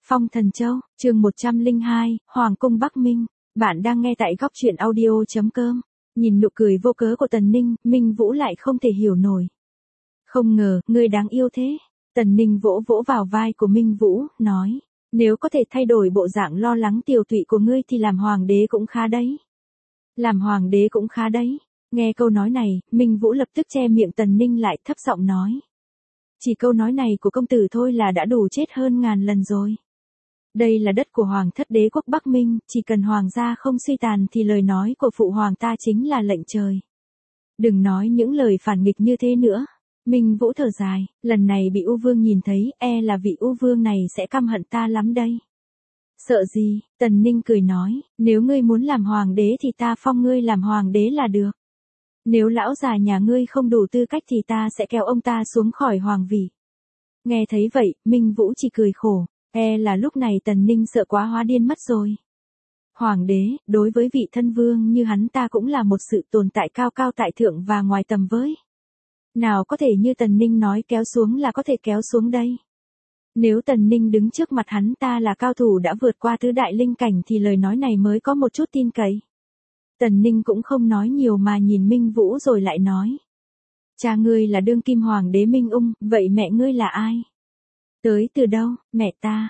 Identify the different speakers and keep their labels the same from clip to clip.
Speaker 1: Phong Thần Châu, chương 102, Hoàng cung Bắc Minh. Bạn đang nghe tại góc truyện audio.com. Nhìn nụ cười vô cớ của Tần Ninh, Minh Vũ lại không thể hiểu nổi. Không ngờ, ngươi đáng yêu thế. Tần Ninh vỗ vỗ vào vai của Minh Vũ, nói. Nếu có thể thay đổi bộ dạng lo lắng tiều tụy của ngươi thì làm hoàng đế cũng khá đấy. Làm hoàng đế cũng khá đấy. Nghe câu nói này, Minh Vũ lập tức che miệng Tần Ninh lại thấp giọng nói. Chỉ câu nói này của công tử thôi là đã đủ chết hơn ngàn lần rồi. Đây là đất của Hoàng thất đế quốc Bắc Minh, chỉ cần Hoàng gia không suy tàn thì lời nói của Phụ Hoàng ta chính là lệnh trời. Đừng nói những lời phản nghịch như thế nữa. Minh Vũ thở dài, lần này bị U Vương nhìn thấy, là vị U Vương này sẽ căm hận ta lắm đây. Sợ gì, Tần Ninh cười nói, nếu ngươi muốn làm Hoàng đế thì ta phong ngươi làm Hoàng đế là được. Nếu lão già nhà ngươi không đủ tư cách thì ta sẽ kéo ông ta xuống khỏi hoàng vị. Nghe thấy vậy, Minh Vũ chỉ cười khổ, là lúc này Tần Ninh sợ quá hóa điên mất rồi. Hoàng đế, đối với vị thân vương như hắn ta cũng là một sự tồn tại cao cao tại thượng và ngoài tầm với. Nào có thể như Tần Ninh nói kéo xuống là có thể kéo xuống đây. Nếu Tần Ninh đứng trước mặt hắn ta là cao thủ đã vượt qua tứ đại linh cảnh thì lời nói này mới có một chút tin cậy. Tần Ninh cũng không nói nhiều mà nhìn Minh Vũ rồi lại nói. Cha ngươi là đương kim hoàng đế Minh Ung, vậy mẹ ngươi là ai? Tới từ đâu, mẹ ta,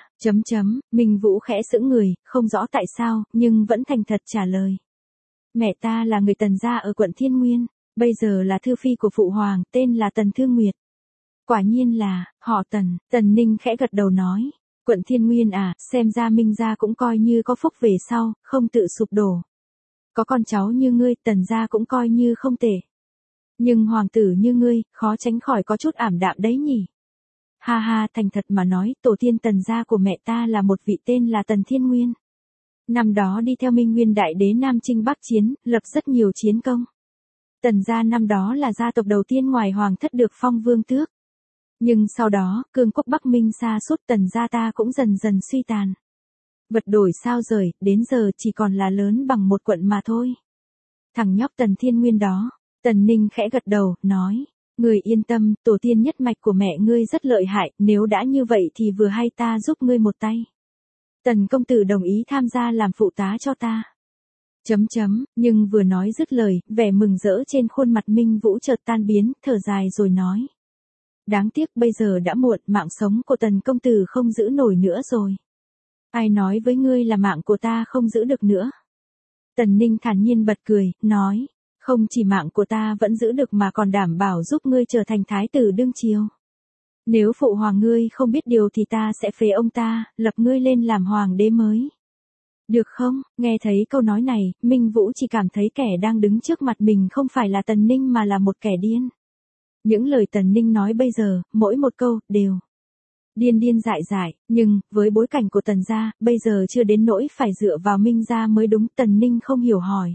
Speaker 1: Minh Vũ khẽ sững người, không rõ tại sao, nhưng vẫn thành thật trả lời. Mẹ ta là người Tần gia ở quận Thiên Nguyên, bây giờ là thư phi của Phụ Hoàng, tên là Tần Thương Nguyệt. Quả nhiên là, họ Tần, Tần Ninh khẽ gật đầu nói. Quận Thiên Nguyên à, xem ra Minh gia cũng coi như có phúc về sau, không tự sụp đổ. Có con cháu như ngươi, Tần gia cũng coi như không tệ. Nhưng hoàng tử như ngươi, khó tránh khỏi có chút ảm đạm đấy nhỉ. Ha ha, thành thật mà nói, tổ tiên Tần gia của mẹ ta là một vị tên là Tần Thiên Nguyên. Năm đó đi theo Minh Nguyên đại đế Nam Chinh Bắc Chiến, lập rất nhiều chiến công. Tần gia năm đó là gia tộc đầu tiên ngoài hoàng thất được phong vương tước. Nhưng sau đó, cương quốc Bắc Minh sa sút, Tần gia ta cũng dần dần suy tàn. Vật đổi sao rời, đến giờ chỉ còn là lớn bằng một quận mà thôi. Thằng nhóc Tần Thiên Nguyên đó, Tần Ninh khẽ gật đầu, nói, ngươi yên tâm, tổ tiên nhất mạch của mẹ ngươi rất lợi hại, nếu đã như vậy thì vừa hay ta giúp ngươi một tay. Tần công tử đồng ý tham gia làm phụ tá cho ta. Nhưng vừa nói dứt lời, vẻ mừng rỡ trên khuôn mặt Minh Vũ chợt tan biến, thở dài rồi nói. Đáng tiếc bây giờ đã muộn, mạng sống của Tần công tử không giữ nổi nữa rồi. Ai nói với ngươi là mạng của ta không giữ được nữa? Tần Ninh thản nhiên bật cười, nói, không chỉ mạng của ta vẫn giữ được mà còn đảm bảo giúp ngươi trở thành thái tử đương triều. Nếu phụ hoàng ngươi không biết điều thì ta sẽ phế ông ta, lập ngươi lên làm hoàng đế mới. Được không? Nghe thấy câu nói này, Minh Vũ chỉ cảm thấy kẻ đang đứng trước mặt mình không phải là Tần Ninh mà là một kẻ điên. Những lời Tần Ninh nói bây giờ, mỗi một câu, đều điên điên dại dại, nhưng, với bối cảnh của Tần gia, bây giờ chưa đến nỗi phải dựa vào Minh gia mới đúng. Tần Ninh không hiểu hỏi.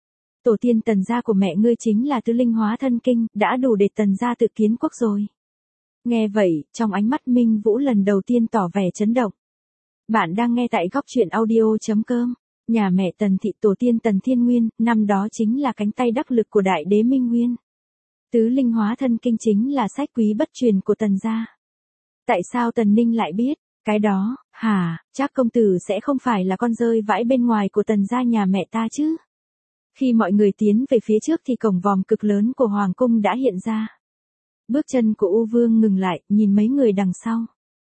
Speaker 1: Tổ tiên Tần gia của mẹ ngươi chính là tứ linh hóa thân kinh, đã đủ để Tần gia tự kiến quốc rồi. Nghe vậy, trong ánh mắt Minh Vũ lần đầu tiên tỏ vẻ chấn động. Bạn đang nghe tại góc truyện audio.com. Nhà mẹ Tần thị tổ tiên Tần Thiên Nguyên, năm đó chính là cánh tay đắc lực của đại đế Minh Nguyên. Tứ linh hóa thân kinh chính là sách quý bất truyền của Tần gia. Tại sao Tần Ninh lại biết? Cái đó, chắc công tử sẽ không phải là con rơi vãi bên ngoài của Tần gia nhà mẹ ta chứ? Khi mọi người tiến về phía trước thì cổng vòm cực lớn của Hoàng cung đã hiện ra. Bước chân của U Vương ngừng lại, nhìn mấy người đằng sau.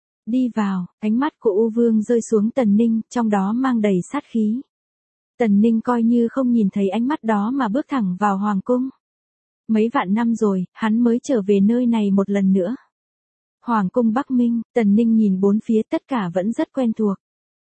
Speaker 1: Đi vào, ánh mắt của U Vương rơi xuống Tần Ninh, trong đó mang đầy sát khí. Tần Ninh coi như không nhìn thấy ánh mắt đó mà bước thẳng vào Hoàng cung. Mấy vạn năm rồi, hắn mới trở về nơi này một lần nữa. Hoàng cung Bắc Minh, Tần Ninh nhìn bốn phía tất cả vẫn rất quen thuộc.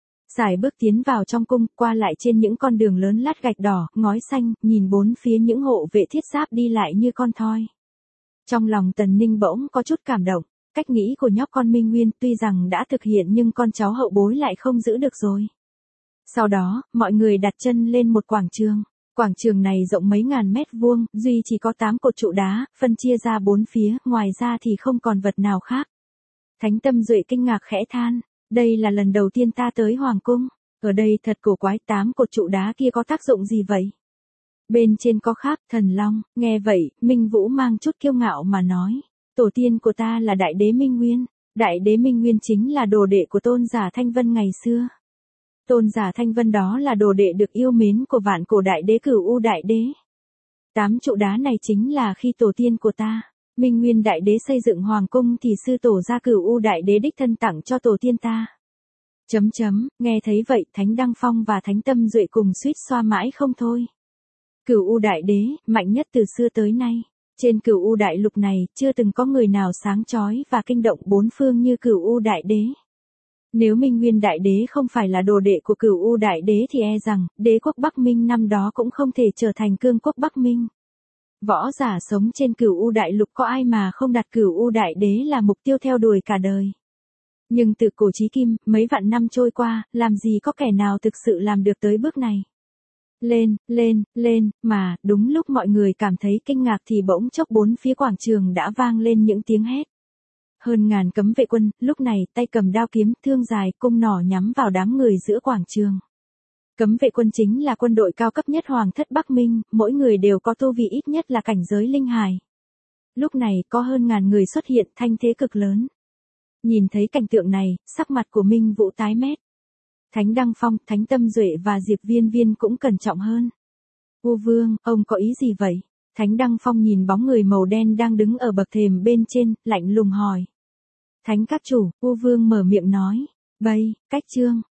Speaker 1: Sải bước tiến vào trong cung, qua lại trên những con đường lớn lát gạch đỏ, ngói xanh, nhìn bốn phía những hộ vệ thiết giáp đi lại như con thoi. Trong lòng Tần Ninh bỗng có chút cảm động, cách nghĩ của nhóc con Minh Nguyên tuy rằng đã thực hiện nhưng con cháu hậu bối lại không giữ được rồi. Sau đó, mọi người đặt chân lên một quảng trường. Quảng trường này rộng mấy ngàn mét vuông, duy chỉ có 8 cột trụ đá, phân chia ra bốn phía, ngoài ra thì không còn vật nào khác. Thánh Tâm Duệ kinh ngạc khẽ than, đây là lần đầu tiên ta tới Hoàng cung, ở đây thật cổ quái, 8 cột trụ đá kia có tác dụng gì vậy? Bên trên có khắc thần long, nghe vậy, Minh Vũ mang chút kiêu ngạo mà nói, tổ tiên của ta là đại đế Minh Nguyên, Đại đế Minh Nguyên chính là đồ đệ của Tôn giả Thanh Vân ngày xưa. Tôn giả Thanh Vân đó là đồ đệ được yêu mến của vạn cổ đại đế Cửu U đại đế. 8 trụ đá này chính là khi tổ tiên của ta, Minh Nguyên đại đế xây dựng hoàng cung thì sư tổ gia Cửu U đại đế đích thân tặng cho tổ tiên ta. Nghe thấy vậy Thánh Đăng Phong và Thánh Tâm Duệ cùng suýt xoa mãi không thôi. Cửu U đại đế, mạnh nhất từ xưa tới nay. Trên Cửu U đại lục này, chưa từng có người nào sáng chói và kinh động bốn phương như Cửu U đại đế. Nếu Minh Nguyên đại đế không phải là đồ đệ của Cửu U đại đế thì e rằng, đế quốc Bắc Minh năm đó cũng không thể trở thành cương quốc Bắc Minh. Võ giả sống trên Cửu U đại lục có ai mà không đặt Cửu U đại đế là mục tiêu theo đuổi cả đời. Nhưng từ cổ chí kim, mấy vạn năm trôi qua, làm gì có kẻ nào thực sự làm được tới bước này. Lên, mà, đúng lúc mọi người cảm thấy kinh ngạc thì bỗng chốc bốn phía quảng trường đã vang lên những tiếng hét. Hơn ngàn cấm vệ quân, lúc này tay cầm đao kiếm, thương dài, cung nỏ nhắm vào đám người giữa quảng trường. Cấm vệ quân chính là quân đội cao cấp nhất Hoàng thất Bắc Minh, mỗi người đều có tu vi ít nhất là cảnh giới linh hài. Lúc này có hơn ngàn người xuất hiện, thanh thế cực lớn. Nhìn thấy cảnh tượng này, sắc mặt của Minh Vũ tái mét. Thánh Đăng Phong, Thánh Tâm Duệ và Diệp Viên Viên cũng cẩn trọng hơn. U Vương, ông có ý gì vậy? Thánh Đăng Phong nhìn bóng người màu đen đang đứng ở bậc thềm bên trên, lạnh lùng hỏi. Thánh các chủ, U Vương mở miệng nói. Cách chương,